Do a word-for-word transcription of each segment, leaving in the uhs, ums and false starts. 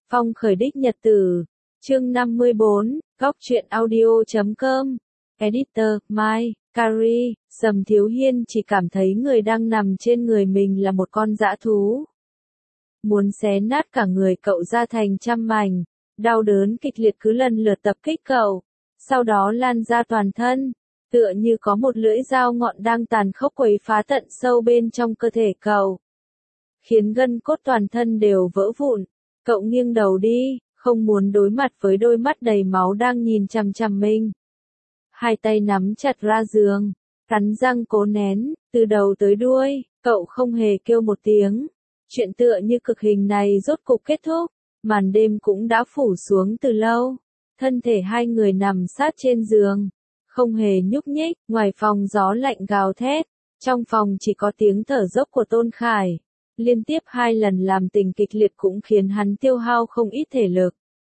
Phong khởi đích nhật tử. Chương năm mươi bốn, góc truyện audio chấm com. Editor, Mai, Carrie, Sầm Thiếu Hiên chỉ cảm thấy người đang nằm trên người mình là một con dã thú. Muốn xé nát cả người cậu ra thành trăm mảnh, đau đớn kịch liệt cứ lần lượt tập kích cậu, sau đó lan ra toàn thân, tựa như có một lưỡi dao ngọn đang tàn khốc quấy phá tận sâu bên trong cơ thể cậu, khiến gân cốt toàn thân đều vỡ vụn. Cậu nghiêng đầu đi, không muốn đối mặt với đôi mắt đầy máu đang nhìn chằm chằm mình. Hai tay nắm chặt ra giường, cắn răng cố nén, từ đầu tới đuôi, cậu không hề kêu một tiếng. Chuyện tựa như cực hình này rốt cục kết thúc, màn đêm cũng đã phủ xuống từ lâu. Thân thể hai người nằm sát trên giường, không hề nhúc nhích, ngoài phòng gió lạnh gào thét, trong phòng chỉ có tiếng thở dốc của Tôn Khải. Liên tiếp hai lần làm tình kịch liệt cũng khiến hắn tiêu hao không ít thể lực.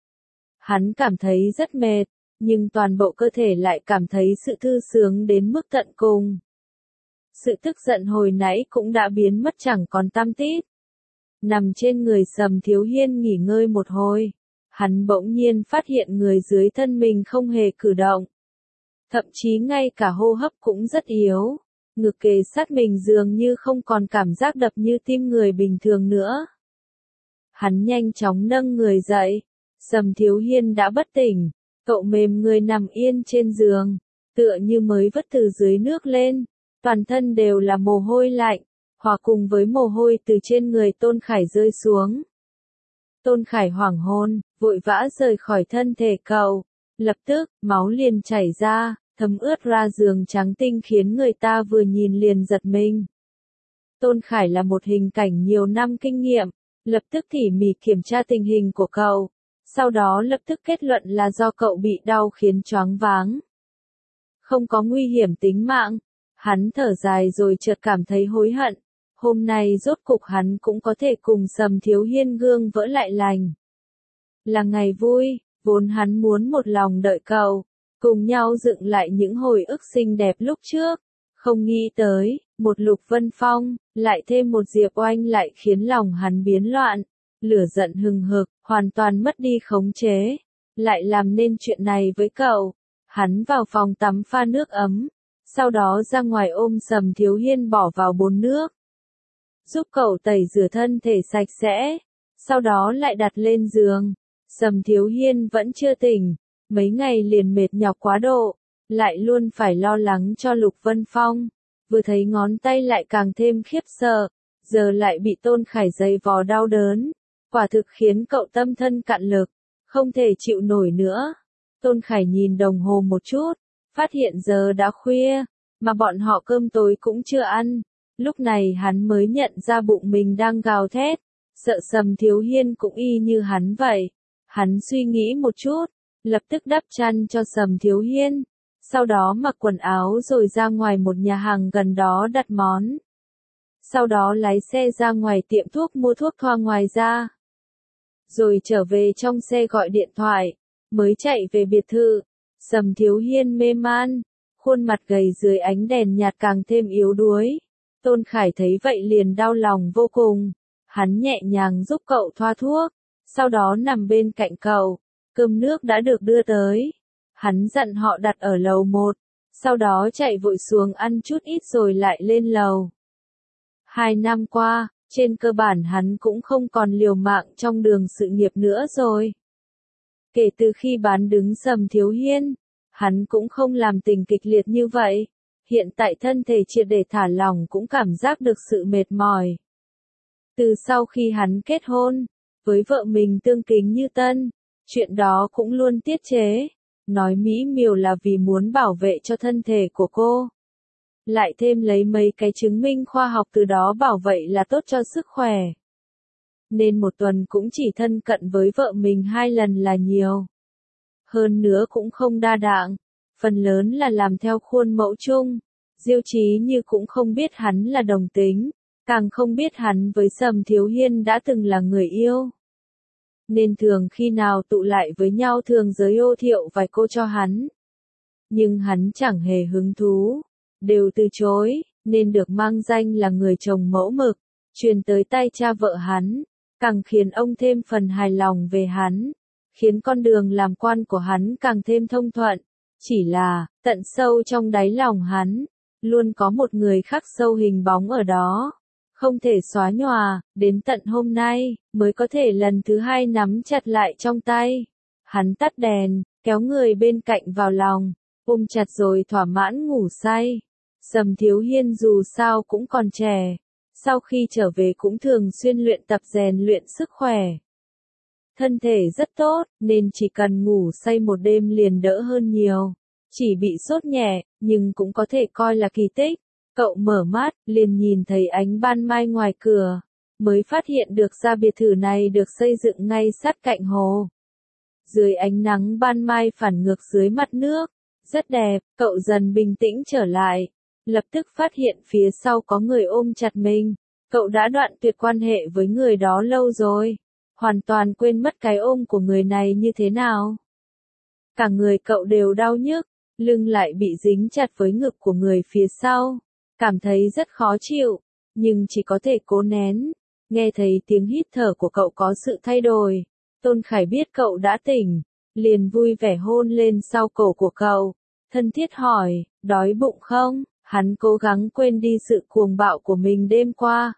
Hắn cảm thấy rất mệt, nhưng toàn bộ cơ thể lại cảm thấy sự thư sướng đến mức tận cùng. Sự tức giận hồi nãy cũng đã biến mất chẳng còn tăm tít. Nằm trên người Sầm Thiếu Hiên nghỉ ngơi một hồi, hắn bỗng nhiên phát hiện người dưới thân mình không hề cử động. Thậm chí ngay cả hô hấp cũng rất yếu. Ngực kề sát mình dường như không còn cảm giác đập như tim người bình thường nữa. Hắn nhanh chóng nâng người dậy. Sầm Thiếu Hiên đã bất tỉnh. Cậu mềm người nằm yên trên giường, tựa như mới vớt từ dưới nước lên. Toàn thân đều là mồ hôi lạnh, hòa cùng với mồ hôi từ trên người Tôn Khải rơi xuống. Tôn Khải hoảng hồn, vội vã rời khỏi thân thể cậu. Lập tức, máu liền chảy ra, thấm ướt ra giường trắng tinh khiến người ta vừa nhìn liền giật mình. Tôn Khải là một hình cảnh nhiều năm kinh nghiệm, lập tức tỉ mỉ kiểm tra tình hình của cậu, sau đó lập tức kết luận là do cậu bị đau khiến choáng váng. Không có nguy hiểm tính mạng, hắn thở dài rồi chợt cảm thấy hối hận, hôm nay rốt cục hắn cũng có thể cùng Sầm Thiếu Hiên gương vỡ lại lành. Là ngày vui, vốn hắn muốn một lòng đợi cậu, cùng nhau dựng lại những hồi ức xinh đẹp lúc trước, không nghĩ tới, một Lục Vân Phong, lại thêm một Diệp Oanh lại khiến lòng hắn biến loạn, lửa giận hừng hực, hoàn toàn mất đi khống chế, lại làm nên chuyện này với cậu. Hắn vào phòng tắm pha nước ấm, sau đó ra ngoài ôm Sầm Thiếu Hiên bỏ vào bồn nước, giúp cậu tẩy rửa thân thể sạch sẽ, sau đó lại đặt lên giường. Sầm Thiếu Hiên vẫn chưa tỉnh. Mấy ngày liền mệt nhọc quá độ, lại luôn phải lo lắng cho Lục Vân Phong, vừa thấy ngón tay lại càng thêm khiếp sợ, giờ lại bị Tôn Khải giày vò đau đớn, quả thực khiến cậu tâm thân cạn lực, không thể chịu nổi nữa. Tôn Khải nhìn đồng hồ một chút, phát hiện giờ đã khuya, mà bọn họ cơm tối cũng chưa ăn, lúc này hắn mới nhận ra bụng mình đang gào thét, sợ Sầm Thiếu Hiên cũng y như hắn vậy. Hắn suy nghĩ một chút, lập tức đắp chăn cho Sầm Thiếu Hiên, sau đó mặc quần áo rồi ra ngoài một nhà hàng gần đó đặt món. Sau đó lái xe ra ngoài tiệm thuốc mua thuốc thoa ngoài ra. Rồi trở về trong xe gọi điện thoại, mới chạy về biệt thự. Sầm Thiếu Hiên mê man, khuôn mặt gầy dưới ánh đèn nhạt càng thêm yếu đuối. Tôn Khải thấy vậy liền đau lòng vô cùng, hắn nhẹ nhàng giúp cậu thoa thuốc, sau đó nằm bên cạnh cậu. Cơm nước đã được đưa tới. Hắn dặn họ đặt ở lầu một, sau đó chạy vội xuống ăn chút ít rồi lại lên lầu. Hai năm qua, trên cơ bản hắn cũng không còn liều mạng trong đường sự nghiệp nữa rồi. Kể từ khi bán đứng Sầm Thiếu Hiên, hắn cũng không làm tình kịch liệt như vậy. Hiện tại thân thể triệt để thả lỏng cũng cảm giác được sự mệt mỏi. Từ sau khi hắn kết hôn, với vợ mình tương kính như tân, chuyện đó cũng luôn tiết chế, nói mỹ miều là vì muốn bảo vệ cho thân thể của cô. Lại thêm lấy mấy cái chứng minh khoa học từ đó bảo vậy là tốt cho sức khỏe. Nên một tuần cũng chỉ thân cận với vợ mình hai lần là nhiều. Hơn nữa cũng không đa đạng, phần lớn là làm theo khuôn mẫu chung. Diêu Chí Như cũng không biết hắn là đồng tính, càng không biết hắn với Sầm Thiếu Hiên đã từng là người yêu. Nên thường khi nào tụ lại với nhau thường giới ô thiệu vài cô cho hắn. Nhưng hắn chẳng hề hứng thú, đều từ chối, nên được mang danh là người chồng mẫu mực, truyền tới tay cha vợ hắn. càng khiến ông thêm phần hài lòng về hắn, khiến con đường làm quan của hắn càng thêm thông thuận. Chỉ là, tận sâu trong đáy lòng hắn, luôn có một người khắc sâu hình bóng ở đó, không thể xóa nhòa, đến tận hôm nay, mới có thể lần thứ hai nắm chặt lại trong tay. Hắn tắt đèn, kéo người bên cạnh vào lòng, ôm chặt rồi thỏa mãn ngủ say. Sầm Thiếu Hiên dù sao cũng còn trẻ, sau khi trở về cũng thường xuyên luyện tập rèn luyện sức khỏe. Thân thể rất tốt, nên chỉ cần ngủ say một đêm liền đỡ hơn nhiều. Chỉ bị sốt nhẹ, nhưng cũng có thể coi là kỳ tích. Cậu mở mắt, liền nhìn thấy ánh ban mai ngoài cửa, mới phát hiện được ra biệt thự này được xây dựng ngay sát cạnh hồ. Dưới ánh nắng ban mai phản ngược dưới mặt nước, rất đẹp, cậu dần bình tĩnh trở lại, lập tức phát hiện phía sau có người ôm chặt mình. Cậu đã đoạn tuyệt quan hệ với người đó lâu rồi, hoàn toàn quên mất cái ôm của người này như thế nào. Cả người cậu đều đau nhức, lưng lại bị dính chặt với ngực của người phía sau, cảm thấy rất khó chịu, nhưng chỉ có thể cố nén. Nghe thấy tiếng hít thở của cậu có sự thay đổi, Tôn Khải biết cậu đã tỉnh, liền vui vẻ hôn lên sau cổ của cậu, thân thiết hỏi, đói bụng không? Hắn cố gắng quên đi sự cuồng bạo của mình đêm qua.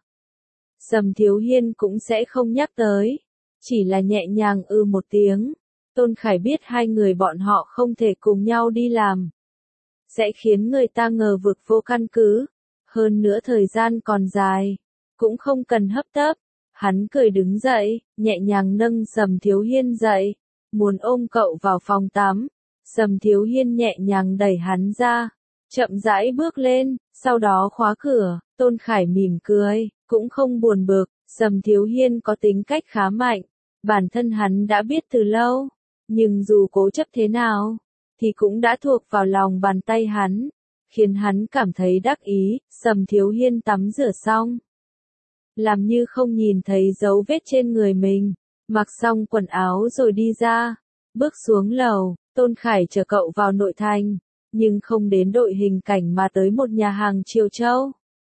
Sầm Thiếu Hiên cũng sẽ không nhắc tới, chỉ là nhẹ nhàng ư một tiếng. Tôn Khải biết hai người bọn họ không thể cùng nhau đi làm, sẽ khiến người ta ngờ vực vô căn cứ, hơn nữa thời gian còn dài, cũng không cần hấp tấp. Hắn cười đứng dậy, nhẹ nhàng nâng Sầm Thiếu Hiên dậy, muốn ôm cậu vào phòng tắm. Sầm Thiếu Hiên nhẹ nhàng đẩy hắn ra, chậm rãi bước lên, sau đó khóa cửa. Tôn Khải mỉm cười, cũng không buồn bực. Sầm Thiếu Hiên có tính cách khá mạnh, bản thân hắn đã biết từ lâu, nhưng dù cố chấp thế nào, thì cũng đã thuộc vào lòng bàn tay hắn, khiến hắn cảm thấy đắc ý. Sầm Thiếu Hiên tắm rửa xong, làm như không nhìn thấy dấu vết trên người mình, mặc xong quần áo rồi đi ra, bước xuống lầu. Tôn Khải chở cậu vào nội thành, nhưng không đến đội hình cảnh mà tới một nhà hàng Triều Châu.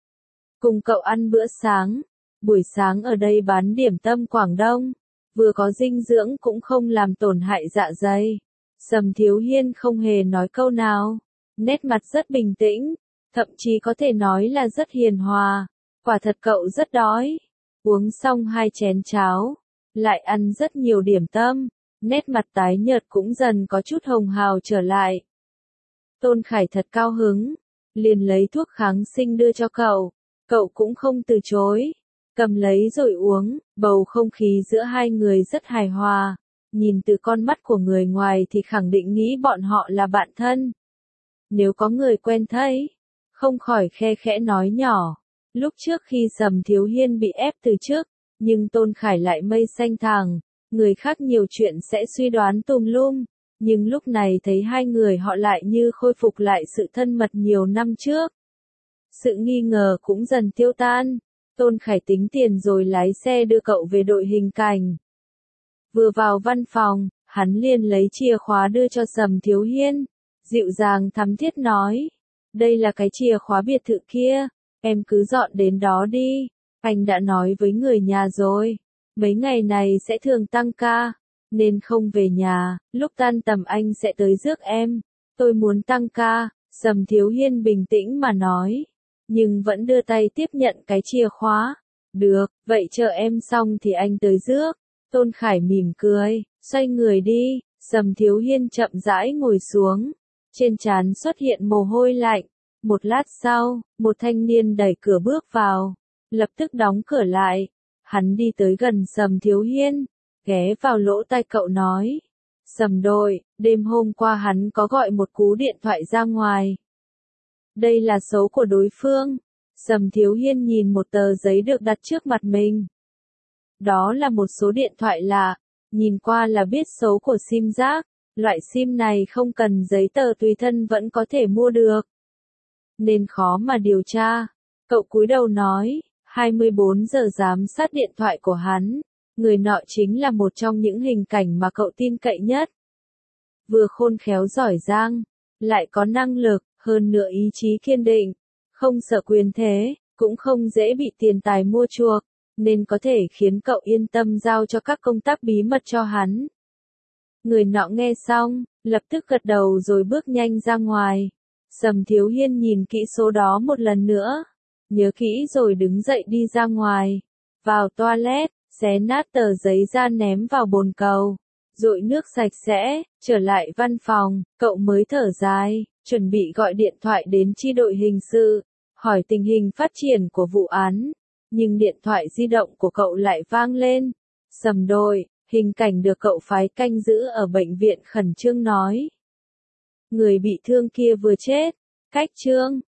Cùng cậu ăn bữa sáng, buổi sáng ở đây bán điểm tâm Quảng Đông, vừa có dinh dưỡng cũng không làm tổn hại dạ dày. Sầm Thiếu Hiên không hề nói câu nào, nét mặt rất bình tĩnh, thậm chí có thể nói là rất hiền hòa. Quả thật cậu rất đói. Uống xong hai chén cháo, lại ăn rất nhiều điểm tâm, nét mặt tái nhợt cũng dần có chút hồng hào trở lại. Tôn Khải thật cao hứng, liền lấy thuốc kháng sinh đưa cho cậu, cậu cũng không từ chối, cầm lấy rồi uống. Bầu không khí giữa hai người rất hài hòa, nhìn từ con mắt của người ngoài thì khẳng định nghĩ bọn họ là bạn thân. Nếu có người quen thấy, không khỏi khe khẽ nói nhỏ. Lúc trước khi Sầm Thiếu Hiên bị ép từ trước, nhưng Tôn Khải lại mây xanh thẳng, người khác nhiều chuyện sẽ suy đoán tùm lum, nhưng lúc này thấy hai người họ lại như khôi phục lại sự thân mật nhiều năm trước. Sự nghi ngờ cũng dần tiêu tan, Tôn Khải tính tiền rồi lái xe đưa cậu về đội hình cảnh. Vừa vào văn phòng, hắn liền lấy chìa khóa đưa cho Sầm Thiếu Hiên, dịu dàng thắm thiết nói, đây là cái chìa khóa biệt thự kia. Em cứ dọn đến đó đi, anh đã nói với người nhà rồi, mấy ngày này sẽ thường tăng ca, nên không về nhà, lúc tan tầm anh sẽ tới rước em. Tôi muốn tăng ca, Sầm Thiếu Hiên bình tĩnh mà nói, nhưng vẫn đưa tay tiếp nhận cái chìa khóa. Được, vậy chờ em xong thì anh tới rước. Tôn Khải mỉm cười, xoay người đi. Sầm Thiếu Hiên chậm rãi ngồi xuống, trên trán xuất hiện mồ hôi lạnh. Một lát sau, một thanh niên đẩy cửa bước vào, lập tức đóng cửa lại. Hắn đi tới gần Sầm Thiếu Hiên, ghé vào lỗ tai cậu nói, Sầm đội, đêm hôm qua hắn có gọi một cú điện thoại ra ngoài. Đây là số của đối phương. Sầm Thiếu Hiên nhìn một tờ giấy được đặt trước mặt mình. Đó là một số điện thoại lạ, nhìn qua là biết số của sim rác, loại sim này không cần giấy tờ tùy thân vẫn có thể mua được, nên khó mà điều tra. Cậu cúi đầu nói, hai mươi bốn giờ giám sát điện thoại của hắn, người nọ chính là một trong những hình cảnh mà cậu tin cậy nhất. Vừa khôn khéo giỏi giang, lại có năng lực, hơn nữa ý chí kiên định, không sợ quyền thế, cũng không dễ bị tiền tài mua chuộc. nên có thể khiến cậu yên tâm giao cho các công tác bí mật cho hắn. Người nọ nghe xong, lập tức gật đầu rồi bước nhanh ra ngoài. Sầm Thiếu Hiên nhìn kỹ số đó một lần nữa, nhớ kỹ rồi đứng dậy đi ra ngoài, vào toilet, xé nát tờ giấy ra ném vào bồn cầu, dội nước sạch sẽ, trở lại văn phòng, cậu mới thở dài, chuẩn bị gọi điện thoại đến chi đội hình sự, hỏi tình hình phát triển của vụ án, nhưng điện thoại di động của cậu lại vang lên. Sầm đội, hình cảnh được cậu phái canh giữ ở bệnh viện khẩn trương nói. Người bị thương kia vừa chết, cách Trương,